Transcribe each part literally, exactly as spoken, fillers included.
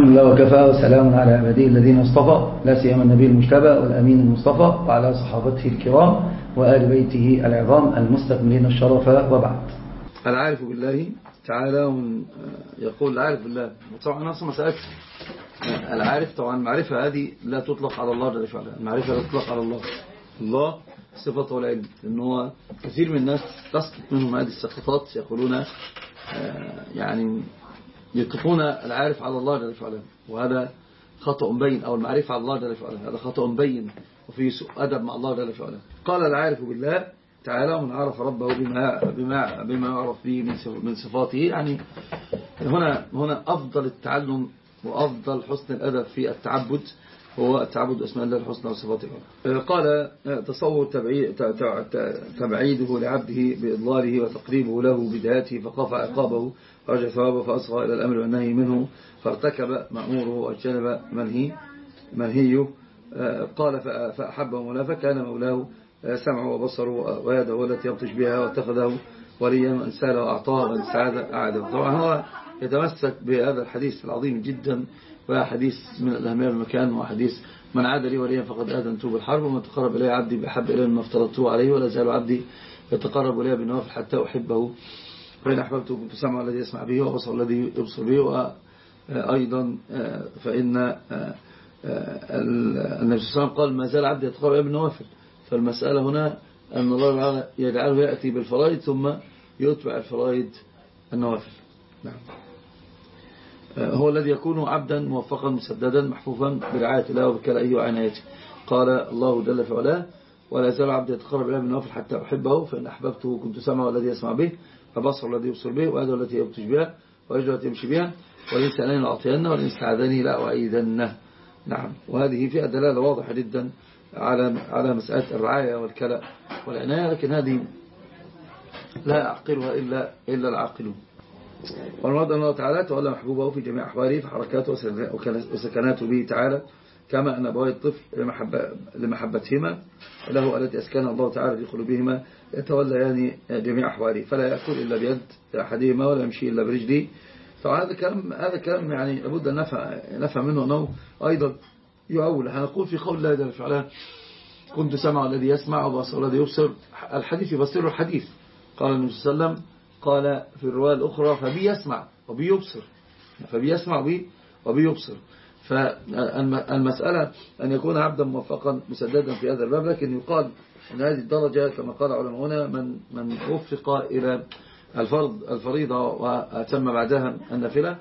الحمد لله وكفى وسلام على عباده الذين اصطفى لا سيما النبي المجتبى والأمين المصطفى وعلى صحابته الكرام وآل بيته العظام المستكملين الشرف وبعد. العارف بالله تعالى يقول العارف بالله، طبعا نفس مسألة العارف. طبعا المعرفة هذه لا تطلق على الله جل وعلا، المعرفة لا تطلق على الله، الله صفته العلم، لأنه كثير من الناس تسقط منهم هذه السقطات، يقولون يعني يطلقون العارف على الله جل وعلا، وهذا خطأ بين، أو المعرفة على الله جل وعلا هذا خطأ بين وفي سوء أدب مع الله جل وعلا. قال العارف بالله تعالى ومن عرف ربه بما بما بما يعرف به من صفاته. يعني هنا هنا أفضل التعلم وأفضل حسن الأدب في التعبد هو التعبد أسماء الله الحسنى وصفاته. قال تصور تبعيده لعبده بإضلاله وتقريبه له بدايته، فخاف عقابه ورجع ثوابه فأصغى إلى الأمر والنهي منه، فارتكب مأموره واجتنب منهي منهيه. قال فأحبه مولاه فكان مولاه سمعه وبصره ويده التي يبطش بها، واتخذه وليا وأنساله وأعطاه والسعادة أعاده. طبعا هو يتمسك بهذا الحديث العظيم جدا، وحديث من الأهمية المكان، وحديث من عاد لي وليا فقد آذنته بالحرب، ومن تقرب إلي عبدي بأحب إلي مما افترضته عليه، ولا زال عبدي يتقرب إلي بالنوافل حتى أحبه، فإن أحببته كنت سمع الذي يسمع به وبصر الذي يبصر به. وأيضا فإن النبي صلى الله عليه وسلم قال ما زال عبدي يتقرب إلي بالنوافل، فالمسألة هنا أن الله تعالى يجعله يأتي بالفرائض ثم يتبع الفرائض النوافل. نعم. هو الذي يكون عبدا موفقا مسددا محفوفا برعاية الله وبكلائه وعنايته. قال الله جل في علاه ولا يزال عبدي يتقرب إليه بالنوافل حتى أحبه، فإن أحببته كنت سمعه الذي يسمع به، وبصره الذي يبصر به، ويده التي يبطش بها، ورجله التي يمشي بها، ولئن سألني لأعطينه، ولئن استعاذني لأعيذنه. نعم. وهذه فيها دلالة واضحة جدا على على مسألة الرعاية والكلاء والعناية، لكن هذه لا يعقلها إلا إلا العاقلون. والمراد أن الله تعالى تولى محبوبه في جميع أحواله، في حركاته وسكناته به تعالى، كما أن أبوي الطفل لمحبتهما له التي أسكن الله تعالى في قلوبهما يتولى يعني جميع أحواله، فلا يأكل إلا بيد أحدهما ولا يمشي إلا برجله. فهذا الكلام هذا الكلام يعني لابد أن نفهم منه أنه أيضا يؤول. هنقول في قول الله جل وعلا كنت سمع الذي يسمع وبصر الذي يبصر، الحديث يبصر الحديث. قال النبي صلى الله عليه وسلم قال في الرواية الأخرى فبي يسمع وبي يبصر، فبي يسمع وبي وبي يبصر. فالمسألة أن يكون عبدا موفقا مسددا في هذا الباب، لكن يقال أن هذه الدرجة كما قال علماؤنا من من وفق إلى الفرض الفريضة وتم بعدها النافلة،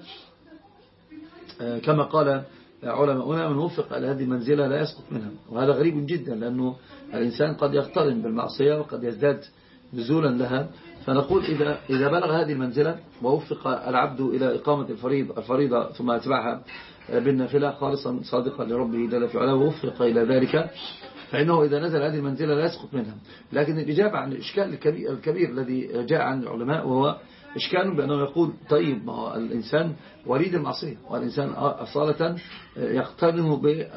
كما قال علماؤنا من وفق إلى هذه المنزلة لا يسقط منها. وهذا غريب جدا، لأنه الإنسان قد يقترن بالمعصية وقد يزداد نزولا لها. فنقول إذا إذا بلغ هذه المنزلة ووفق العبد إلى إقامة الفريضة الفريضة ثم أتبعها بالنافلة خالصا صادقا لربه جل في علاه ووفق إلى ذلك، فإنه إذا نزل هذه المنزلة لا يسقط منها. لكن الإجابة عن الإشكال الكبير, الكبير الذي جاء عن العلماء، وهو إشكال بأنه يقول طيب ما هو الإنسان وليد المعصية، والإنسان أصالة يقترن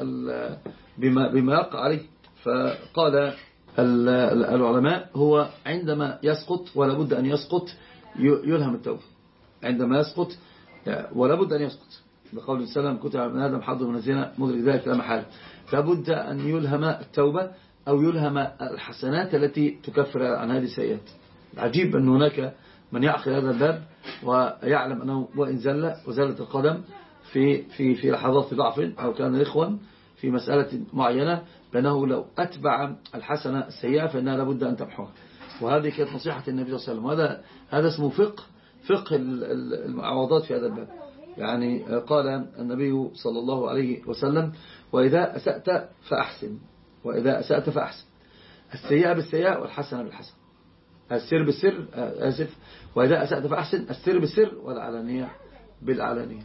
بما, بما يقع عليه. فقال العلماء هو عندما يسقط ولا بد أن يسقط يلهم التوبة، عندما يسقط ولا بد أن يسقط، بقول السلام كتب من آدم حظ من الزنا مدرك ذلك لا محالة، فبد أن يلهم التوبة أو يلهم الحسنات التي تكفر عن هذه السيئات. العجيب أن هناك من يعقل هذا الباب ويعلم أنه وإن زل وزلت القدم في في في لحظات ضعف أو كان إخوان في مسألة معينة، بأنه لو أتبع الحسنة السيئة فإنها لابد أن تمحوها. وهذه كانت نصيحة النبي صلى الله عليه وسلم، وهذا هذا اسمه فقه فقه المعوضات في هذا الباب. يعني قال النبي صلى الله عليه وسلم وإذا أسأت فأحسن، وإذا أسأت فأحسن، السيئة بالسيئة والحسنة بالحسنة، السر بالسر آسف، وإذا أسأت فأحسن، السر بالسر والعلانية بالعلانية.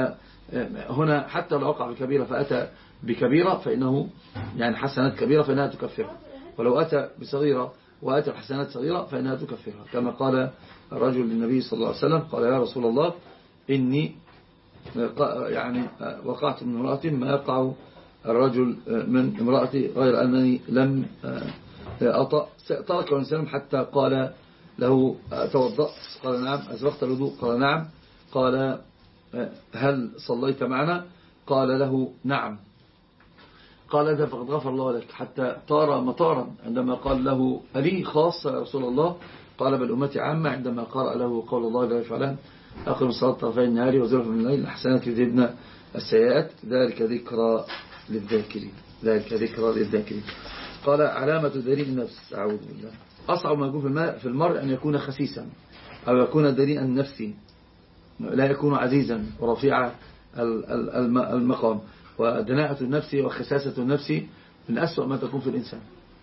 فهنا حتى لو وقع بكبيرة فأتى بكبيرة فإنه يعني حسنات كبيرة فإنها تكفرها، ولو أتى بصغيرة وأتى بحسنات صغيرة فإنها تكفرها، كما قال الرجل للنبي صلى الله عليه وسلم قال يا رسول الله إني يعني وقعت من امرأة ما يقع الرجل من امرأتي غير أنني لم أطأ. ترك الإنسان حتى قال له توضأت؟ قال نعم. أسبغت الوضوء؟ قال نعم. قال هل صليت معنا؟ قال له نعم. قال اذهب فقد غفر الله لك، حتى طار مطارا عندما قال له ألي خاصة يا رسول الله؟ قال بل أمتي عامة، عندما قرأ له قول الله لا يفعلها أقم الصلاة طرفي النهار وزلفا من الليل الحسنات يذهبن السيئات ذلك ذكرى للذاكرين، ذلك ذكرى للذاكرين. قال علامة دليل النفس، أعوذ بالله، أصعب ما يكون في الماء في المرء أن يكون خسيسا أو يكون دليلا نفسي، لا يكون عزيزا ورفيع المقام. ودناءة النفس وخساسة النفس من أسوأ ما تكون في الإنسان.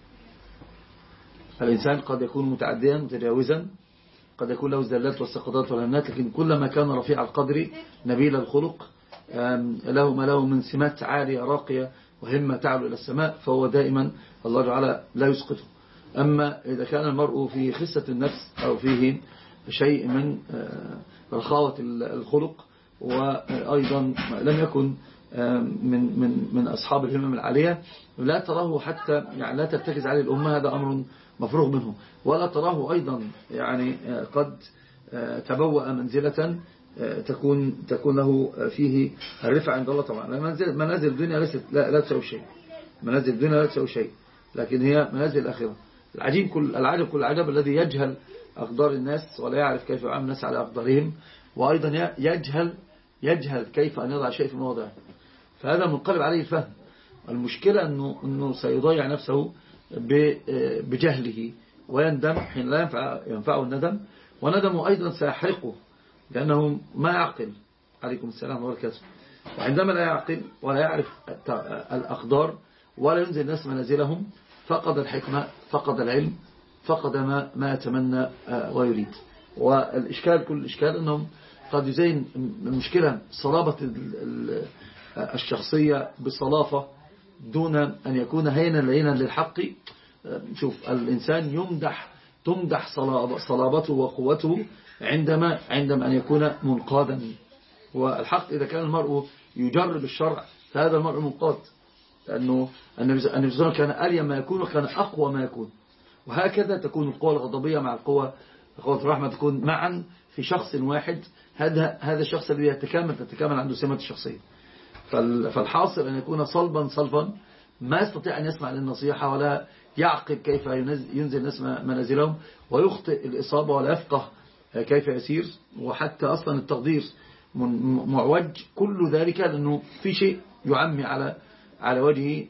الإنسان قد يكون متعديا متجاوزا، قد يكون له الزلات والسقطات والهنات، لكن كلما كان رفيع القدر نبيل الخلق له ما له من سمات عالية راقية وهمة تعلو إلى السماء، فهو دائما الله تعالى لا يسقطه. أما إذا كان المرء في خسة النفس أو فيه شيء من رخاوة الخلق وأيضا لم يكن من من من أصحاب الهمم العالية، لا تراه حتى يعني لا ترتكز عليه الأمة، هذا أمر مفروغ منه. ولا تراه أيضا يعني قد تبوأ منزلة تكون تكون له فيه الرفع عند الله. طبعا منازل الدنيا ليست لا, لا تسوي شيء، منازل الدنيا لا تسوي شيء، لكن هي منازل الآخرة. العجيب كل العجب كل العجب الذي يجهل أقدار الناس ولا يعرف كيف يعامل الناس على أقدارهم، وأيضا يجهل يجهل كيف أن يضع شيء في موضعه، فهذا منقلب عليه الفهم. المشكلة أنه, أنه سيضيع نفسه بجهله ويندم حين لا ينفع ينفعه الندم، وندمه أيضا سيحرقه لأنه ما يعقل. عليكم السلام وبركاته. وعندما لا يعقل ولا يعرف الأقدار ولا ينزل الناس منازلهم فقد الحكمة، فقد العلم، فقد ما, ما يتمنى ويريد. والإشكال كل الإشكال أنهم قد يزين المشكلة صلابة الشخصية بصلافة دون أن يكون هينا لينا للحق. شوف الإنسان يمدح تمدح صلابته وقوته عندما عندما أن يكون منقادا. والحق إذا كان المرء يجرب الشرع فهذا المرء منقاد، لأنه النبي صلى الله عليه وسلم كان أليم ما يكون وكان أقوى ما يكون. وهكذا تكون القوة الغضبية مع القوة قوة الرحمة تكون معا في شخص واحد. هذا هذا الشخص الذي يتكامل تتكامل عنده سمة الشخصية. فالحاصل أن يكون صلبا صلبا ما يستطيع أن يسمع للنصيحة ولا يعقل كيف ينزل الناس منازلهم، ويخطئ الإصابة ولا يفقه كيف يسير، وحتى أصلا التقدير معوج. كل ذلك لأنه في شيء يعمي على على وجهه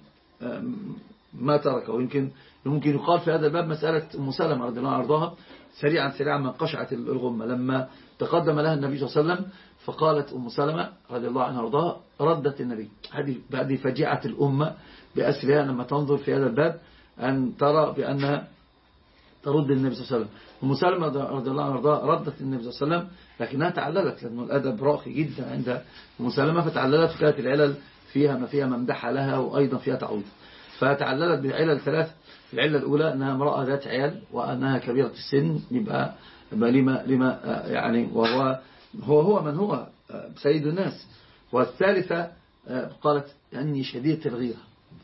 ما تركه. ويمكن ممكن يقال في هذا الباب مسألة أم سلمة رضي الله عنها وارضاها سريعا سريعا من قشعت الغمة، لما تقدم لها النبي صلى الله عليه وسلم فقالت أم سلمة رضي الله عنها وارضاها ردت النبي. هذه بعد فجعة الأمة بأسرها لما تنظر في هذا الباب أن ترى بأنها ترد النبي صلى الله عليه وسلم. أم سلمة رضي الله عنها وارضاها ردت النبي صلى الله عليه وسلم، لكنها تعللت لأنه الأدب راقي جدا عند أم سلمة، فتعللت فكانت العلل فيها ما فيها ممدحة لها وأيضا فيها تعويض. فتعللت بالعلل ثلاث. العلة الأولى أنها امرأة ذات عيال وأنها كبيرة السن، يبقى لما لما يعني وهو هو هو من هو سيد الناس. والثالثة قالت أني شديدة الغيرة.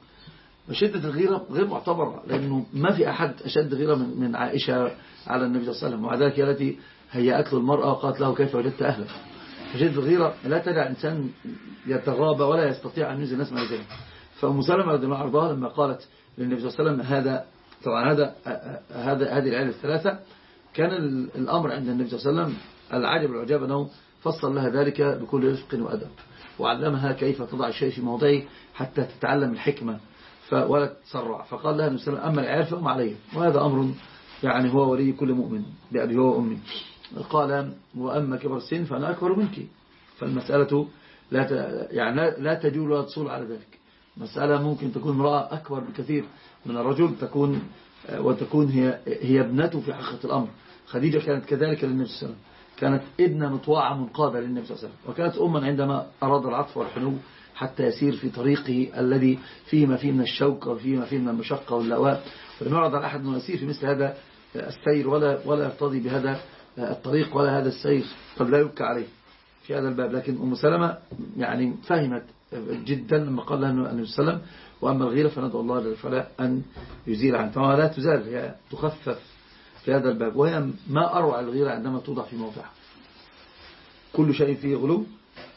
وشدة الغيرة غير معتبرة، لأنه ما في أحد أشد غيرة من من عائشة على النبي صلى الله عليه وسلم، ومع ذلك هي التي هيأت له المرأة وقالت له كيف وجدت أهلك. فشدة الغيرة لا تدع إنسان يتغاضى ولا يستطيع أن ينزل الناس منازلهم. فأم سلمة رضي الله عنها لما قالت للنبي صلى الله عليه وسلم هذا طبعا هذا هذا هذه العيلة الثلاثة، كان الأمر عند النبي صلى الله عليه وسلم العجب العجاب أنه فصل لها ذلك بكل رفق وأدب، وعلمها كيف تضع الشيء في موضعه حتى تتعلم الحكمة ولا تسرع. فقال لها النبي صلى الله عليه وسلم أما العيال فهم علي، وهذا أمر يعني هو ولي كل مؤمن بأبي هو وأمي. قال وأما كبر السن فأنا أكبر منك. فالمسألة لا يعني لا تجول ولا تصول على ذلك. مسألة ممكن تكون امرأة أكبر بكثير من الرجل تكون وتكون هي هي ابنته في حقيقة الأمر. خديجة كانت كذلك للنبي صلى الله عليه وسلم، كانت ابنة مطواعة منقادة للنبي صلى الله عليه وسلم، وكانت أما عندما أراد العطف والحنو حتى يسير في طريقه الذي فيه ما فيه من الشوق وفيه ما فيه من المشقة واللواء، ولم يعرض على أحد أنه يسير في مثل هذا السير ولا ولا يرتضي بهذا الطريق ولا هذا السير، قد لا يبكى عليه في هذا الباب. لكن أم سلمة يعني فهمت جدا لما قال لها النبي صلى الله عليه وسلم وأما الغيرة فندعو الله جل وعلا أن يزيل عنها. طبعا لا تزال، هي تخفف في هذا الباب، وهي ما أروع الغيرة عندما توضع في موضعها. كل شيء فيه غلو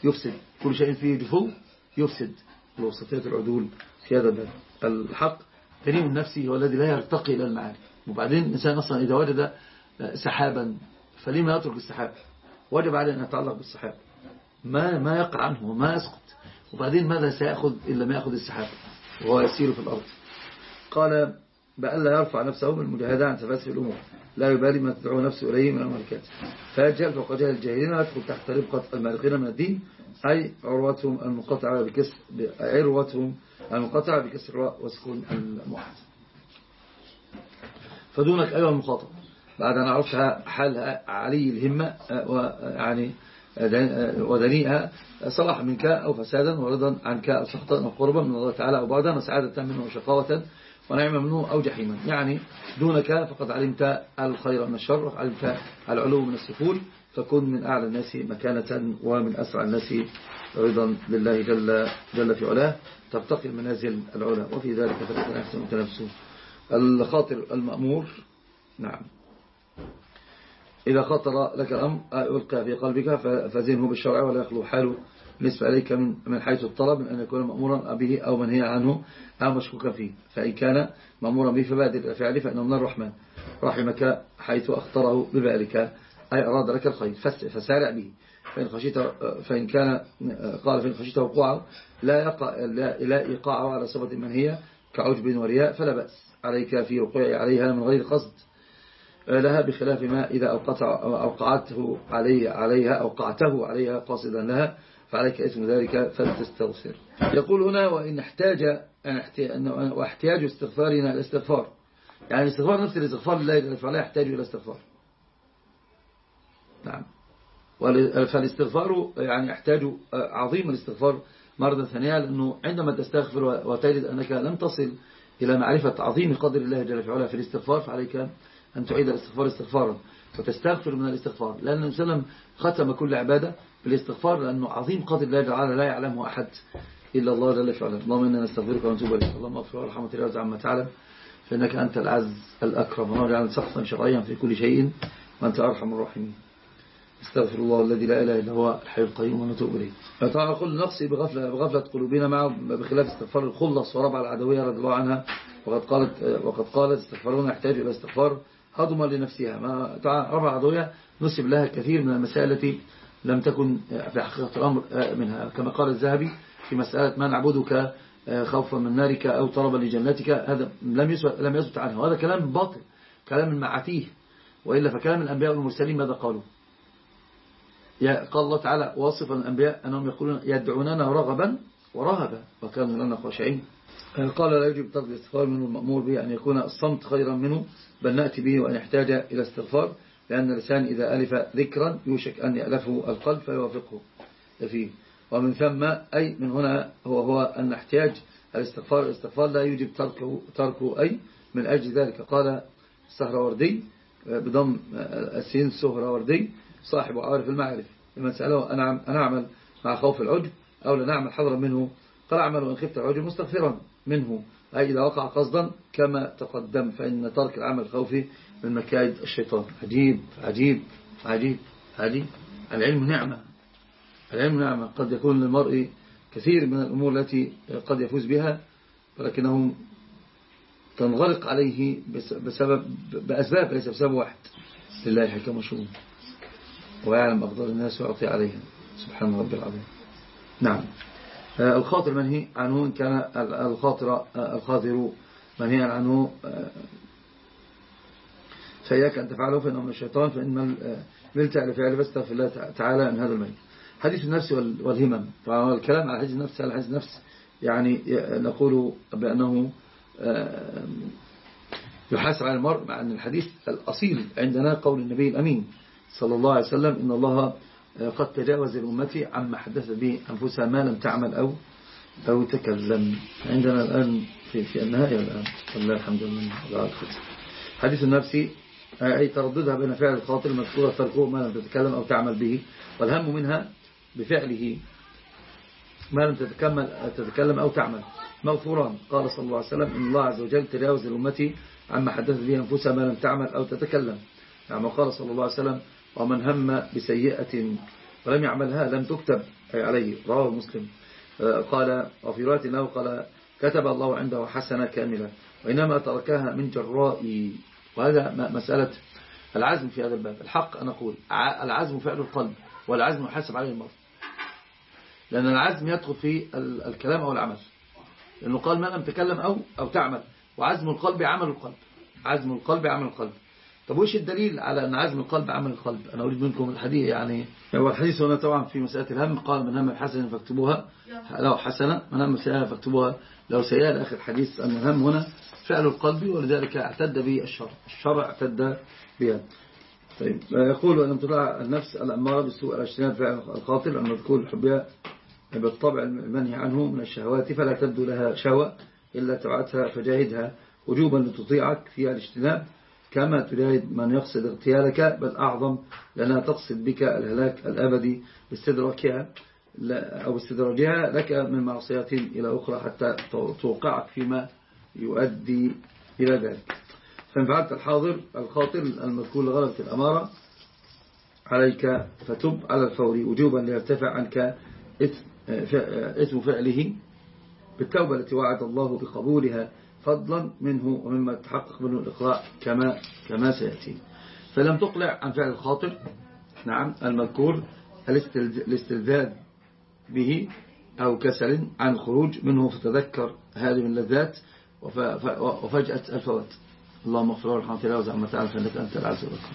يفسد، كل شيء فيه جفو يفسد. وصفية العدول في هذا الباب. الحق كريم النفس هو الذي لا يرتقي إلى المعاني. وبعدين الإنسان أصلا إذا وجد سحابا فلما يترك السحاب؟ وجب عليه أن يتعلق بالسحاب، ما ما يقع عنه وما يسقط. وبعدين ماذا سيأخذ إلا ما يأخذ السحاب وهو يسير في الأرض؟ قال بأن لا يرفع نفسه من المجاهدة عن تفاسف الأمور، لا يبالي ما تدعو نفسه إليه من الملكات، فيجهل فوق جهل الجاهلين ويدخل تحت ربقة المالقين من الدين، أي عروتهم المنقطعة بكسر عروتهم المنقطعة بكسر الراء وسكون المؤحد. فدونك أيها المخاطب بعد أن عرفت حال علي الهمة ويعني ودنيئها صلاح منك أو فسادا ورضا عنك أو سخطا أو قربا من الله تعالى أو بعدا وسعادة منه وشقاوة ونعمة منه أو جحيما. يعني دونك فقد علمت الخير من الشر وعلمت العلو من السفول، فكن من أعلى الناس مكانة ومن أسرع الناس رضا لله جل, جل في علاه، ترتقي المنازل العلا، وفي ذلك فليتنافس المتنافسون. الخاطر المأمور، نعم، إذا خطر لك الأمر يلقى في قلبك فزنه بالشرع ولا يخلو حاله نسبة إليك من من حيث الطلب من أن يكون مأمورا به أو منهي عنه أو مشكوكا فيه. فإن كان مأمورا به فبادر الفعل فإنه من الرحمن رحمك حيث أخطره ببالك، أي أراد لك الخير فسارع به. فإن خشيت فإن كان قال فإن خشيت وقوعه لا يقع لا إيقاعه على صفة منهية كعجب ورياء فلا بأس عليك في وقوع عليها من غير قصد لها، بخلاف ما إذا أوقعته عليه عليها أوقعته عليها قاصدا لها فعليك اسم ذلك فلتستغفر. يقول هنا وإن احتاج واحتياج استغفارنا الاستغفار، يعني استغفار نفس الاستغفار لله فلا يحتاج إلى استغفار. نعم، فالاستغفار يعني يحتاج عظيم الاستغفار مرة ثانية، لأنه عندما تستغفر وتجد أنك لم تصل إلى معرفة عظيم قدر الله جل وعلا في الاستغفار فعليك أن تعيد الاستغفار استغفارا وتستغفر من الاستغفار، لأن النبي صلى الله عليه وسلم ختم كل عبادة بالاستغفار لأنه عظيم قدر الله جل وعلا لا يعلمه أحد إلا الله جل وعلا. اللهم إنا نستغفرك ونتوب إليك، اللهم اغفر وارحم وتجاوز عما تعلم فإنك أنت العز الأكرم، ونجعل سخطا شرعيا في كل شيء وأنت أرحم الراحمين. استغفر الله الذي لا إله إلا هو الحي القيوم ونتوب إليه. فتعالى كل نقص بغفلة, بغفلة قلوبنا معه بخلاف استغفار الخلص وربع العدوية رضي الله عنها، وقد قالت وقد قالت استغفارون يحتاج إلى استغفار هضما لنفسها. ما ربع العدوية نسب لها كثير من المسائل التي لم تكن في حقيقة الأمر منها، كما قال الذهبي في مسألة ما نعبدك خوفا من نارك أو طلبا لجنتك، هذا لم يثبت لم يثبت عنها، وهذا كلام باطل، كلام المعاتيه. وإلا فكلام الأنبياء والمرسلين ماذا قالوا؟ قال الله تعالى واصفا الأنبياء أنهم يقولون يدعوننا رغبا ورهبا وكانوا لنا خاشعين. قال لا يجب ترك الاستغفار منه المأمور به أن يكون الصمت خيرا منه بل نأتي به وأن يحتاج إلى استغفار، لأن اللسان إذا ألف ذكرا يوشك أن يألفه القلب فيوافقه فيه. ومن ثم أي من هنا هو هو أن احتياج الاستغفار الاستغفار لا يجب تركه, تركه أي من أجل ذلك. قال السهروردي بضم السين السهروردي صاحب عارف المعارف لمن سأله أنا أعمل مع خوف العجب أو لنعمل حذرا منه؟ قال أعمل وإن خفت العجب مستغفرا منه، أي إذا وقع قصدا كما تقدم، فإن ترك العمل خوفي من مكايد الشيطان. عجيب عجيب عجيب عجيب. العلم نعمة، العلم نعمة قد يكون للمرء كثير من الأمور التي قد يفوز بها ولكنه تنغلق عليه بسبب بأسباب ليس بسبب واحد. لله حكم وشؤون ويعلم أقدار الناس ويعطي عليها سبحان ربي العظيم. نعم، الخاطر منهي عنه إن كان الخاطر الخاطر منهي عنه فإياك أن تفعله فإنه من الشيطان، فإن ملت على فعل فاستغفر الله تعالى من هذا الميل. حديث النفس والهمم، فالكلام على حديث النفس على حديث النفس يعني نقول بأنه يحاسب على المرء، مع أن الحديث الأصيل عندنا قول النبي الأمين صلى الله عليه وسلم إن الله قد تجاوز الأمة عما حدث به أنفسها ما لم تعمل أو أو تكلم. عندنا الآن في في النهاية الآن والله الحمد لله. حديث النفس أي ترددها بين فعل الخاطر مذكورة تركه ما لم تتكلم أو تعمل به، والهم منها بفعله ما لم تتكلم تتكلم أو تعمل مغفوران. قال صلى الله عليه وسلم إن الله عز وجل تجاوز الأمة عما حدث به أنفسها ما لم تعمل أو تتكلم. يعني قال صلى الله عليه وسلم ومن هم بسيئة ولم يعملها لم تكتب عليه. رواه مسلم. قال وفي رواية له قال كتب الله عنده حسنة كاملة وإنما تركها من جرائي. وهذا مسألة العزم في هذا الباب. الحق أن أقول العزم فعل القلب والعزم يحاسب عليه المرء، لأن العزم يدخل في الكلام أو العمل، لأنه قال ما لم تكلم أو, أو تعمل، وعزم القلب عمل القلب. عزم القلب عمل القلب. طب وإيش الدليل على أن عزم القلب عمل القلب؟ أنا أريد منكم الحديث. يعني هو الحديث هنا طبعا في مسألة الهم، قال من هم بحسنة فاكتبوها له حسنة، من هم بسيئة فاكتبوها له سيئة، لآخر الحديث. أن الهم هنا فعل القلب، ولذلك اعتد به الشرع الشرع اعتد بها. طيب يقول ولم تطع النفس الأمارة بالسوء الاجتناب فعل الخاطر المذكور الحبية بالطبع المنهي عنه من الشهوات، فلا تبدو لها شهوة إلا تبعتها فجاهدها وجوبا لتطيعك في الاجتناب كما تجاهد من يقصد اغتيالك، بل أعظم لأنها تقصد بك الهلاك الأبدي باستدراكها أو استدراجها لك من معصيات إلى أخرى حتى توقعك فيما يؤدي إلى ذلك. فإن فعلت الحاضر الخاطر المذكور لغلبة الأمارة عليك فتب على الفور وجوبا ليرتفع عنك إثم فعله بالتوبة التي وعد الله بقبولها فضلا منه ومما تحقق منه الإقلاع كما كما سيأتي. فلم تقلع عن فعل الخاطر نعم المذكور الاستلذاذ به أو كسل عن الخروج منه، فتذكر هذه من اللذات وفجأة الفوات. اللهم اغفر له ورحمه الله وزعما تعالى فإنك أنت العز والأكرم.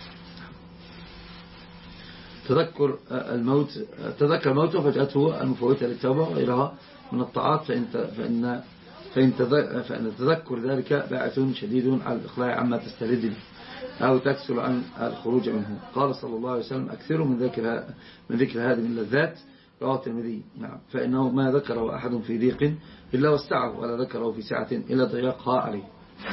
تذكر الموت تذكر الموت وفجأته المفوتة للتوبة وغيرها من الطاعات، فإن فإن فإن فإن التذكر ذلك باعث شديد على الإقلاع عما تستلذ به أو تكسل عن الخروج منه. قال صلى الله عليه وسلم أكثروا من ذكر من ذكر هذه من اللذات. رواه الترمذي. نعم. فإنه ما ذكره أحد في ضيق إلا وسعه، ولا ذكره في سعة إلا ضيقها عليه.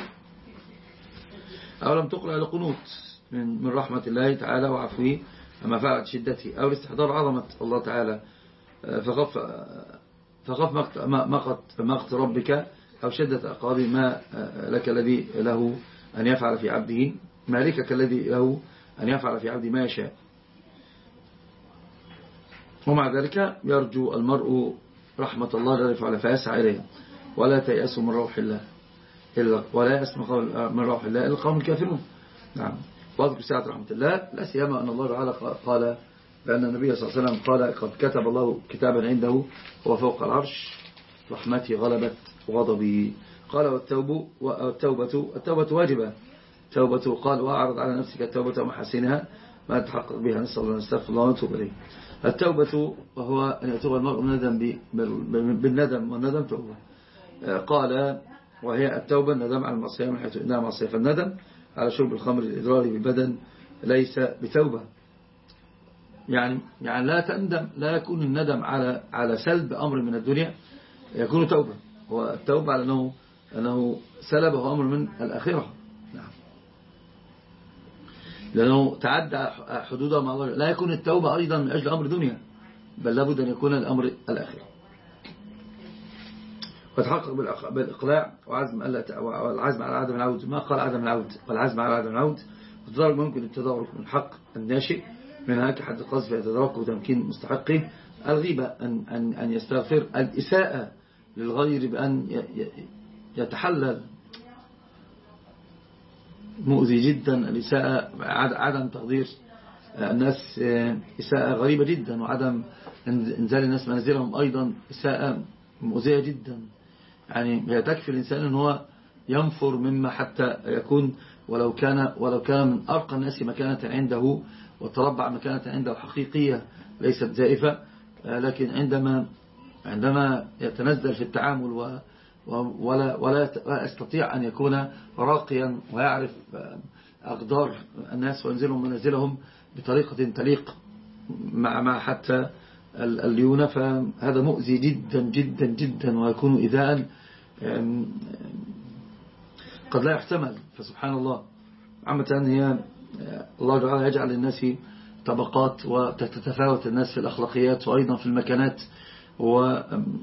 أو لم تقلع القنوت من من رحمة الله تعالى وعفوه أما فعلت شدته، أو لاستحضار عظمة الله تعالى فخف فخف مقت مقت ربك أو شدة عقاب ما لك الذي له أن يفعل في عبده مالكك الذي له أن يفعل في عبده ما يشاء. ومع ذلك يرجو المرء رحمة الله جل وعلا فيسعى إليها، ولا تيأس من روح الله إلا ولا يسمع من روح الله إلا القوم الكافرون. نعم. واذكر سعة رحمة الله لا سيما أن الله تعالى قال بأن النبي صلى الله عليه وسلم قال قد كتب الله كتابا عنده هو فوق العرش رحمتي غلبت غضبي. قال والتوبة والتوبة التوبة واجبة. توبة قال وأعرض على نفسك التوبة ومحاسنها ما تحقق بها، نسأل الله نستغفر الله ونتوب إليه. التوبة وهو أن يتوب المرء بالندم بالندم والندم توبة. قال وهي التوبة الندم على المعصية من حيث إنها معصية، فالندم على شرب الخمر الإضراري بالبدن ليس بتوبة. يعني يعني لا تندم، لا يكون الندم على على سلب أمر من الدنيا يكون توبة. والتوبة على أنه أنه سلبه أمر من الآخرة. نعم. لأنه تعدى حدوده مع الله. لا يكون التوبة أيضا من أجل أمر دنيا، بل لابد أن يكون الأمر الآخرة. وتحقق بالإقلاع وعزم والعزم على عدم العود. ما قال عدم العود، والعزم على عدم العود. وتدرج ممكن التدارك من حق الناشئ منها كحد القذف يتدارك وتمكين مستحقه. الغيبة أن أن أن يستغفر. الإساءة للغير بأن يتحلل مؤذي جدا. الإساءة عدم تقدير الناس إساءة غريبة جدا، وعدم انزال الناس منازلهم أيضا إساءة مؤذية جدا. يعني تكفي الإنسان أن هو ينفر مما حتى يكون ولو كان ولو كان من أرقى الناس مكانة عنده وتربع مكانة عنده حقيقية ليست زائفة، لكن عندما عندما يتنزل في التعامل و ولا ولا يستطيع أن يكون راقيا ويعرف أقدار الناس وينزلهم منازلهم بطريقة تليق مع مع حتى الليونة، فهذا مؤذي جدا جدا جدا ويكون إذاء قد لا يحتمل. فسبحان الله عامة هي الله تعالى يجعل للناس طبقات وتتفاوت الناس في الأخلاقيات وأيضا في المكانات، و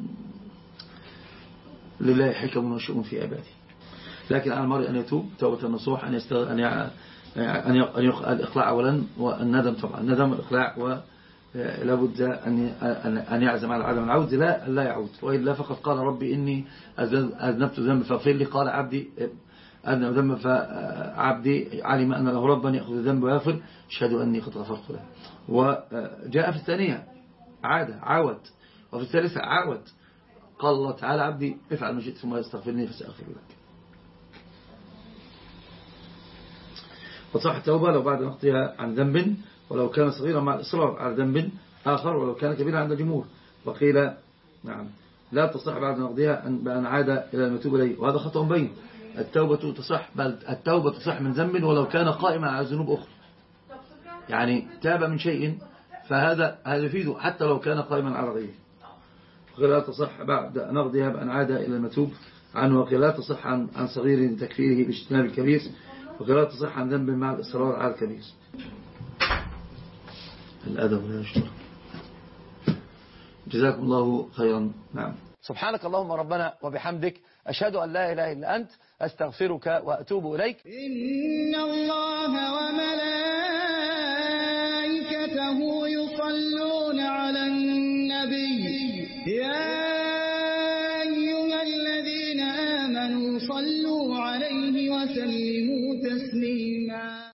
لله حكم وشؤون في عباده. لكن على المرء أن يتوب توبة النصوح، أن يستغ... أن ي... أن ي... الإقلاع أولا والندم طبعا، الندم والإقلاع لابد أن أن يعزم على عدم العود لا لا يعود، وإلا فقد قال ربي إني أذنبت ذنب فاغفر لي. قال عبدي أذنب ذنب فعبدي علم أن له ربا يأخذ الذنب ويغفر أشهد أني قد غفرت له. وجاء في الثانية عاد عاود، وفي الثالثة عاود. قال الله تعالى عبدي افعل ما شئت ثم يستغفرني فسأغفر لك. وصح التوبة لو بعد نقضها عن ذنب ولو كان صغيرا مع الإصرار على ذنب آخر ولو كان كبيرا عند الجمهور. وقيل نعم لا تصح بعد نقضها بأن عاد إلى المتوب إليه، وهذا خطأ بين. التوبة تصح، بل التوبة تصح من ذنب ولو كان قائما على ذنوب أخرى. يعني تاب من شيء فهذا هذا يفيده حتى لو كان قائما على غيره. وقيل لا تصح بعد نقضها بأن عاد إلى المتوب عنه. وقيل لا تصح عن عن صغير تكفيره باجتناب الكبير. وقيل لا تصح عن ذنب مع الإصرار على الكبير. الأدب لا يشترى. جزاكم الله خيرا. نعم. سبحانك اللهم ربنا وبحمدك أشهد أن لا إله إلا أنت أستغفرك وأتوب إليك. إن الله وملائكته يصلون على النبي يا أيها الذين آمنوا صلوا عليه وسلموا تسليما.